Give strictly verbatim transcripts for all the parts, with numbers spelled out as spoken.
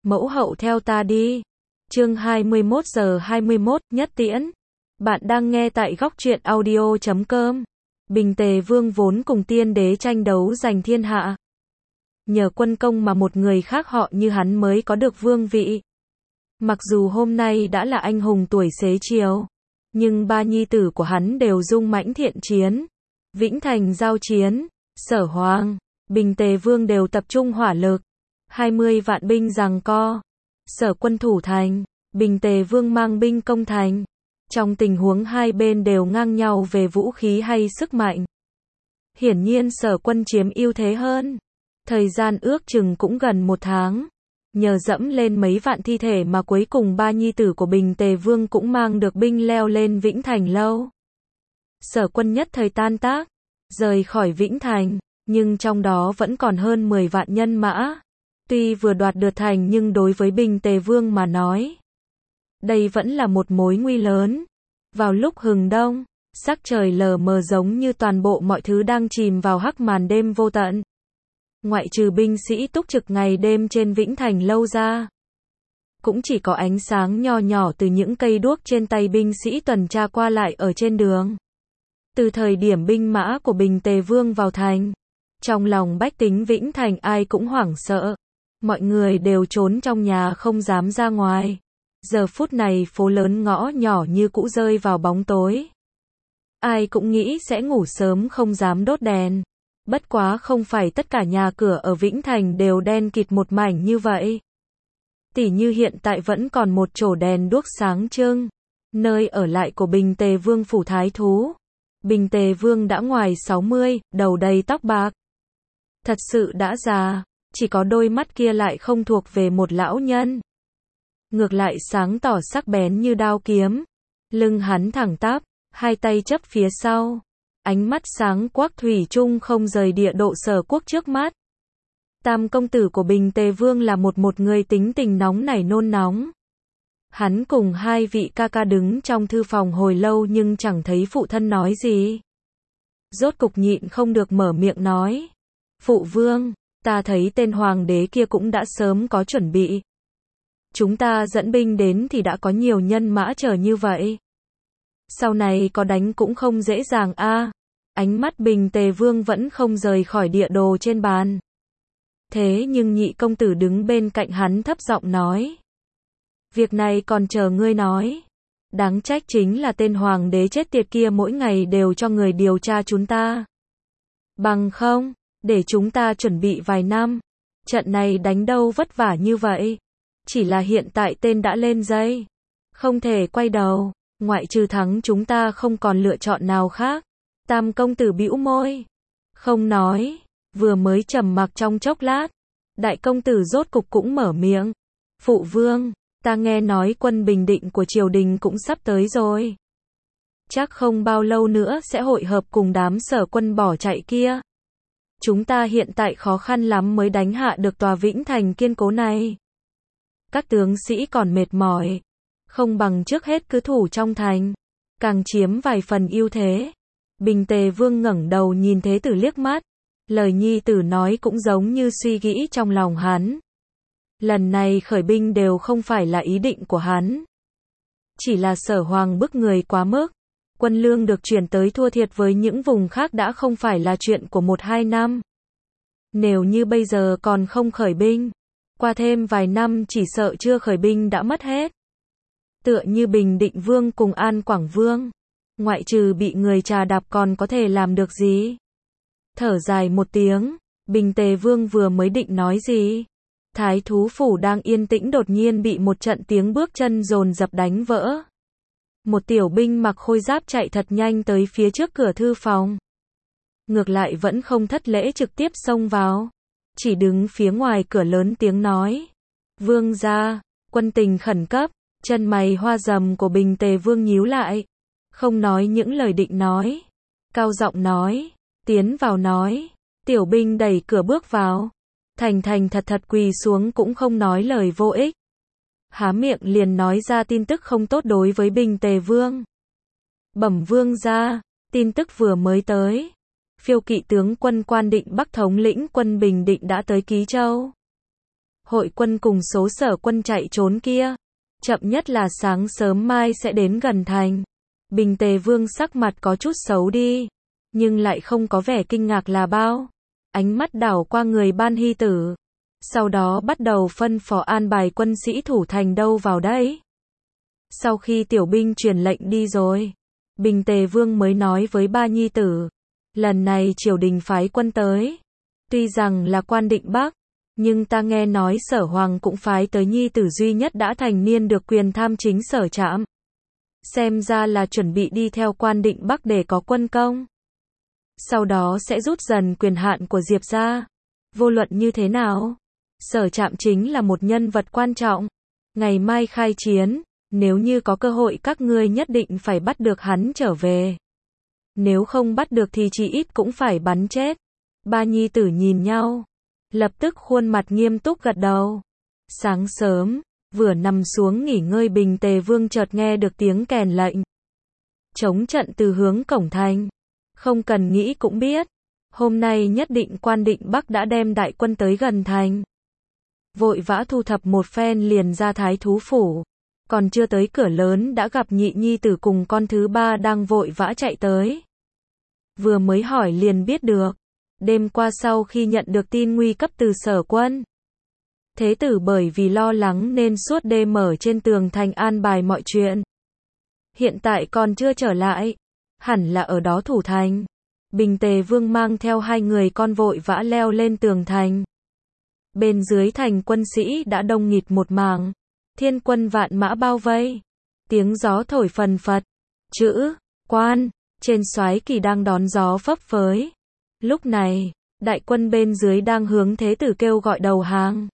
mẫu hậu theo ta đi. Chương hai mươi mốt giờ hai mươi mốt, Nhất Tiễn. Bạn đang nghe tại góc truyện audio chấm com. Bình Tề Vương vốn cùng tiên đế tranh đấu giành thiên hạ. Nhờ quân công mà một người khác họ như hắn mới có được vương vị. Mặc dù hôm nay đã là anh hùng tuổi xế chiều, nhưng ba nhi tử của hắn đều dung mãnh thiện chiến. Vĩnh Thành giao chiến, Sở Hoàng, Bình Tề Vương đều tập trung hỏa lực. hai mươi vạn binh giằng co. Sở quân thủ thành, Bình Tề Vương mang binh công thành. Trong tình huống hai bên đều ngang nhau về vũ khí hay sức mạnh, hiển nhiên Sở quân chiếm ưu thế hơn. Thời gian ước chừng cũng gần một tháng. Nhờ dẫm lên mấy vạn thi thể mà cuối cùng ba nhi tử của Bình Tề Vương cũng mang được binh leo lên Vĩnh Thành lâu. Sở quân nhất thời tan tác, rời khỏi Vĩnh Thành, nhưng trong đó vẫn còn hơn mười vạn nhân mã. Tuy vừa đoạt được thành nhưng đối với Bình Tề Vương mà nói, đây vẫn là một mối nguy lớn. Vào lúc hừng đông, sắc trời lờ mờ giống như toàn bộ mọi thứ đang chìm vào hắc màn đêm vô tận. Ngoại trừ binh sĩ túc trực ngày đêm trên Vĩnh Thành lâu ra, cũng chỉ có ánh sáng nho nhỏ từ những cây đuốc trên tay binh sĩ tuần tra qua lại ở trên đường. Từ thời điểm binh mã của Bình Tề Vương vào thành, trong lòng bách tính Vĩnh Thành ai cũng hoảng sợ. Mọi người đều trốn trong nhà không dám ra ngoài. Giờ phút này phố lớn ngõ nhỏ như cũ rơi vào bóng tối. Ai cũng nghĩ sẽ ngủ sớm không dám đốt đèn. Bất quá không phải tất cả nhà cửa ở Vĩnh Thành đều đen kịt một mảnh như vậy. Tỉ như hiện tại vẫn còn một chổ đèn đuốc sáng trưng, nơi ở lại của Bình Tề Vương phủ thái thú. Bình Tề Vương đã ngoài sáu mươi, đầu đầy tóc bạc. Thật sự đã già, chỉ có đôi mắt kia lại không thuộc về một lão nhân. Ngược lại sáng tỏ sắc bén như đao kiếm. Lưng hắn thẳng tắp, hai tay chấp phía sau. Ánh mắt sáng quắc thủy chung không rời địa độ Sở quốc trước mắt. Tam công tử của Bình Tề Vương là một một người tính tình nóng nảy nôn nóng. Hắn cùng hai vị ca ca đứng trong thư phòng hồi lâu nhưng chẳng thấy phụ thân nói gì. Rốt cục nhịn không được mở miệng nói. Phụ vương, ta thấy tên hoàng đế kia cũng đã sớm có chuẩn bị. Chúng ta dẫn binh đến thì đã có nhiều nhân mã chờ như vậy. Sau này có đánh cũng không dễ dàng a. À, ánh mắt Bình Tề Vương vẫn không rời khỏi địa đồ trên bàn. Thế nhưng nhị công tử đứng bên cạnh hắn thấp giọng nói. Việc này còn chờ ngươi nói. Đáng trách chính là tên hoàng đế chết tiệt kia mỗi ngày đều cho người điều tra chúng ta. Bằng không, để chúng ta chuẩn bị vài năm. Trận này đánh đâu vất vả như vậy. Chỉ là hiện tại tên đã lên dây. Không thể quay đầu. Ngoại trừ thắng chúng ta không còn lựa chọn nào khác. Tam công tử bĩu môi. Không nói. Vừa mới trầm mặc trong chốc lát. Đại công tử rốt cục cũng mở miệng. Phụ vương, ta nghe nói quân bình định của triều đình cũng sắp tới rồi. Chắc không bao lâu nữa sẽ hội hợp cùng đám Sở quân bỏ chạy kia. Chúng ta hiện tại khó khăn lắm mới đánh hạ được tòa Vĩnh Thành kiên cố này. Các tướng sĩ còn mệt mỏi. Không bằng trước hết cứ thủ trong thành. Càng chiếm vài phần ưu thế. Bình Tề Vương ngẩng đầu nhìn Thế tử liếc mắt. Lời nhi tử nói cũng giống như suy nghĩ trong lòng hắn. Lần này khởi binh đều không phải là ý định của hắn. Chỉ là Sở Hoàng bức người quá mức. Quân lương được chuyển tới thua thiệt với những vùng khác đã không phải là chuyện của một hai năm. Nếu như bây giờ còn không khởi binh, qua thêm vài năm chỉ sợ chưa khởi binh đã mất hết. Tựa như Bình Định Vương cùng An Quảng Vương, ngoại trừ bị người trà đạp còn có thể làm được gì? Thở dài một tiếng, Bình Tề Vương vừa mới định nói gì? Thái thú phủ đang yên tĩnh đột nhiên bị một trận tiếng bước chân dồn dập đánh vỡ. Một tiểu binh mặc khôi giáp chạy thật nhanh tới phía trước cửa thư phòng. Ngược lại vẫn không thất lễ trực tiếp xông vào. Chỉ đứng phía ngoài cửa lớn tiếng nói. Vương gia, quân tình khẩn cấp. Chân mày hoa rầm của Bình Tề Vương nhíu lại. Không nói những lời định nói. Cao giọng nói. Tiến vào nói. Tiểu binh đẩy cửa bước vào. Thành thành thật thật quỳ xuống cũng không nói lời vô ích. Há miệng liền nói ra tin tức không tốt đối với Bình Tề Vương. Bẩm vương gia, tin tức vừa mới tới. Phiêu kỵ tướng quân Quan Định Bắc thống lĩnh quân Bình Định đã tới Ký Châu. Hội quân cùng số sở quân chạy trốn kia, chậm nhất là sáng sớm mai sẽ đến gần thành. Bình Tề Vương sắc mặt có chút xấu đi, nhưng lại không có vẻ kinh ngạc là bao. Ánh mắt đảo qua người Ban Hy Tử, sau đó bắt đầu phân phó an bài quân sĩ thủ thành đâu vào đấy. Sau khi tiểu binh truyền lệnh đi rồi, Bình Tề Vương mới nói với Ba Nhi Tử, lần này triều đình phái quân tới, tuy rằng là Quan Định Bắc, nhưng ta nghe nói Sở Hoàng cũng phái tới nhi tử duy nhất đã thành niên được quyền tham chính Sở Trạm. Xem ra là chuẩn bị đi theo Quan Định Bắc để có quân công. Sau đó sẽ rút dần quyền hạn của Diệp ra. Vô luận như thế nào, Sở Trạm chính là một nhân vật quan trọng. Ngày mai khai chiến, nếu như có cơ hội các ngươi nhất định phải bắt được hắn trở về. Nếu không bắt được thì chỉ ít cũng phải bắn chết. Ba nhi tử nhìn nhau, lập tức khuôn mặt nghiêm túc gật đầu. Sáng sớm, vừa nằm xuống nghỉ ngơi Bình Tề Vương chợt nghe được tiếng kèn lệnh. Chống trận từ hướng cổng thành. Không cần nghĩ cũng biết, hôm nay nhất định Quan Định Bắc đã đem đại quân tới gần thành. Vội vã thu thập một phen liền ra Thái Thú Phủ. Còn chưa tới cửa lớn đã gặp nhị nhi tử cùng con thứ ba đang vội vã chạy tới. Vừa mới hỏi liền biết được. Đêm qua sau khi nhận được tin nguy cấp từ Sở quân, Thế tử bởi vì lo lắng nên suốt đêm ở trên tường thành an bài mọi chuyện. Hiện tại còn chưa trở lại, hẳn là ở đó thủ thành. Bình Tề Vương mang theo hai người con vội vã leo lên tường thành. Bên dưới thành quân sĩ đã đông nghịt một mảng, thiên quân vạn mã bao vây. Tiếng gió thổi phần phật, chữ quan trên soái kỳ đang đón gió phấp phới. Lúc này, đại quân bên dưới đang hướng Thế tử kêu gọi đầu hàng.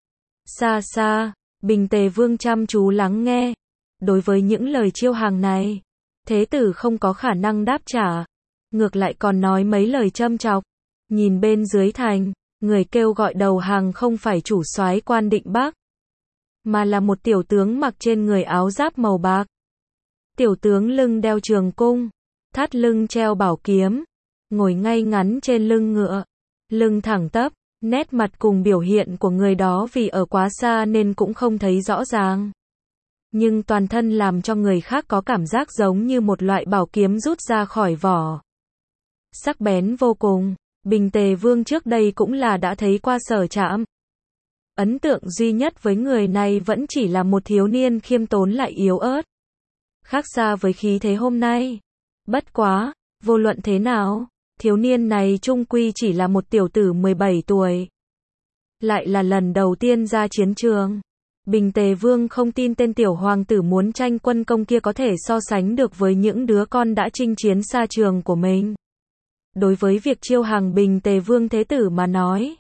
Xa xa, Bình Tề Vương chăm chú lắng nghe. Đối với những lời chiêu hàng này, Thế tử không có khả năng đáp trả, ngược lại còn nói mấy lời châm chọc. Nhìn bên dưới thành, người kêu gọi đầu hàng không phải chủ soái Quan Định Bắc, mà là một tiểu tướng mặc trên người áo giáp màu bạc. Tiểu tướng lưng đeo trường cung, thắt lưng treo bảo kiếm, ngồi ngay ngắn trên lưng ngựa, lưng thẳng tắp, nét mặt cùng biểu hiện của người đó vì ở quá xa nên cũng không thấy rõ ràng. Nhưng toàn thân làm cho người khác có cảm giác giống như một loại bảo kiếm rút ra khỏi vỏ. Sắc bén vô cùng, Bình Tề Vương trước đây cũng là đã thấy qua Sở Trạm. Ấn tượng duy nhất với người này vẫn chỉ là một thiếu niên khiêm tốn lại yếu ớt. Khác xa với khí thế hôm nay. Bất quá, vô luận thế nào, thiếu niên này chung quy chỉ là một tiểu tử mười bảy tuổi. Lại là lần đầu tiên ra chiến trường. Bình Tề Vương không tin tên tiểu hoàng tử muốn tranh quân công kia có thể so sánh được với những đứa con đã chinh chiến xa trường của mình. Đối với việc chiêu hàng Bình Tề Vương Thế tử mà nói,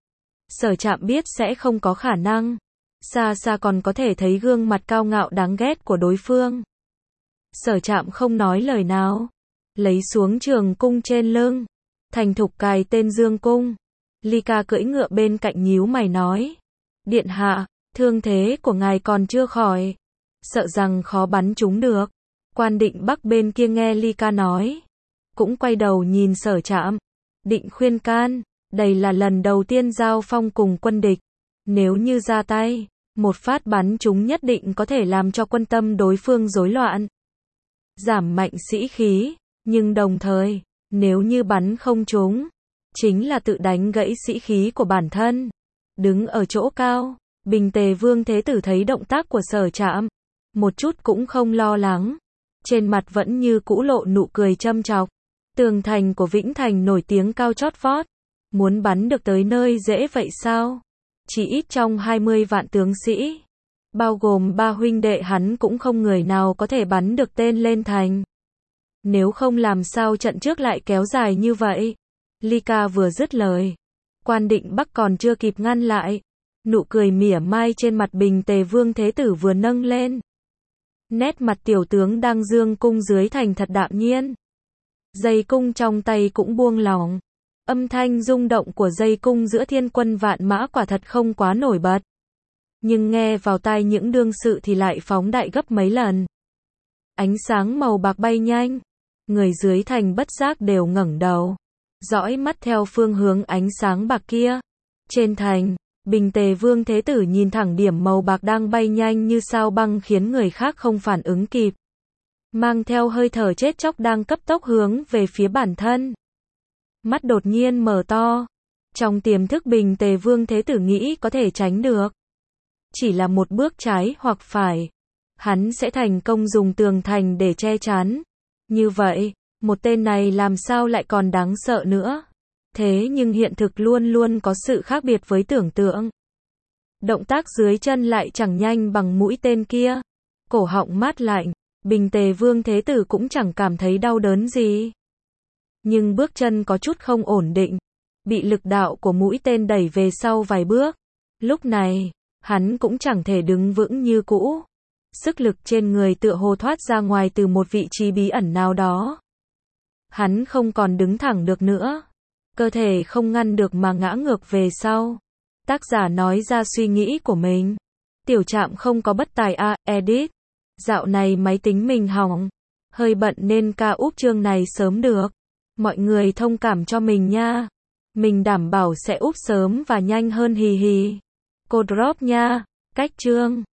Sở Trạm biết sẽ không có khả năng. Xa xa còn có thể thấy gương mặt cao ngạo đáng ghét của đối phương. Sở Trạm không nói lời nào, lấy xuống trường cung trên lưng, thành thục cài tên dương cung. Ly Ca cưỡi ngựa bên cạnh nhíu mày nói, điện hạ, thương thế của ngài còn chưa khỏi, sợ rằng khó bắn trúng được. Quan Định Bắc bên kia nghe Ly Ca nói, cũng quay đầu nhìn Sở Trạm, định khuyên can, đây là lần đầu tiên giao phong cùng quân địch, nếu như ra tay, một phát bắn trúng nhất định có thể làm cho quân tâm đối phương rối loạn, giảm mạnh sĩ khí, nhưng đồng thời, nếu như bắn không trúng, chính là tự đánh gãy sĩ khí của bản thân. Đứng ở chỗ cao, Bình Tề Vương Thế tử thấy động tác của Sở Trạm, một chút cũng không lo lắng, trên mặt vẫn như cũ lộ nụ cười châm chọc. Tường thành của Vĩnh Thành nổi tiếng cao chót vót, muốn bắn được tới nơi dễ vậy sao? Chỉ ít trong hai mươi vạn tướng sĩ, bao gồm ba huynh đệ hắn cũng không người nào có thể bắn được tên lên thành. Nếu không làm sao trận trước lại kéo dài như vậy? Ly Ca vừa dứt lời, Quan Định Bắc còn chưa kịp ngăn lại, nụ cười mỉa mai trên mặt Bình Tề Vương Thế tử vừa nâng lên. Nét mặt tiểu tướng đang dương cung dưới thành thật đạm nhiên. Dây cung trong tay cũng buông lỏng. Âm thanh rung động của dây cung giữa thiên quân vạn mã quả thật không quá nổi bật. Nhưng nghe vào tai những đương sự thì lại phóng đại gấp mấy lần. Ánh sáng màu bạc bay nhanh. Người dưới thành bất giác đều ngẩng đầu, dõi mắt theo phương hướng ánh sáng bạc kia. Trên thành, Bình tề Vương Thế Tử nhìn thẳng điểm màu bạc đang bay nhanh như sao băng khiến người khác không phản ứng kịp. Mang theo hơi thở chết chóc đang cấp tốc hướng về phía bản thân. Mắt đột nhiên mở to. Trong tiềm thức Bình tề Vương Thế Tử nghĩ có thể tránh được. Chỉ là một bước trái hoặc phải. Hắn sẽ thành công dùng tường thành để che chắn. Như vậy, một tên này làm sao lại còn đáng sợ nữa. Thế nhưng hiện thực luôn luôn có sự khác biệt với tưởng tượng. Động tác dưới chân lại chẳng nhanh bằng mũi tên kia. Cổ họng mát lạnh, Bình tề Vương Thế Tử cũng chẳng cảm thấy đau đớn gì. Nhưng bước chân có chút không ổn định. Bị lực đạo của mũi tên đẩy về sau vài bước. Lúc này, hắn cũng chẳng thể đứng vững như cũ. Sức lực trên người tựa hồ thoát ra ngoài từ một vị trí bí ẩn nào đó. Hắn không còn đứng thẳng được nữa. Cơ thể không ngăn được mà ngã ngược về sau. Tác giả nói ra suy nghĩ của mình. Tiểu Trạm không có bất tài a, à, edit. Dạo này máy tính mình hỏng. Hơi bận nên ca úp chương này sớm được. Mọi người thông cảm cho mình nha. Mình đảm bảo sẽ úp sớm và nhanh hơn hì hì. Cô drop nha. Cách chương.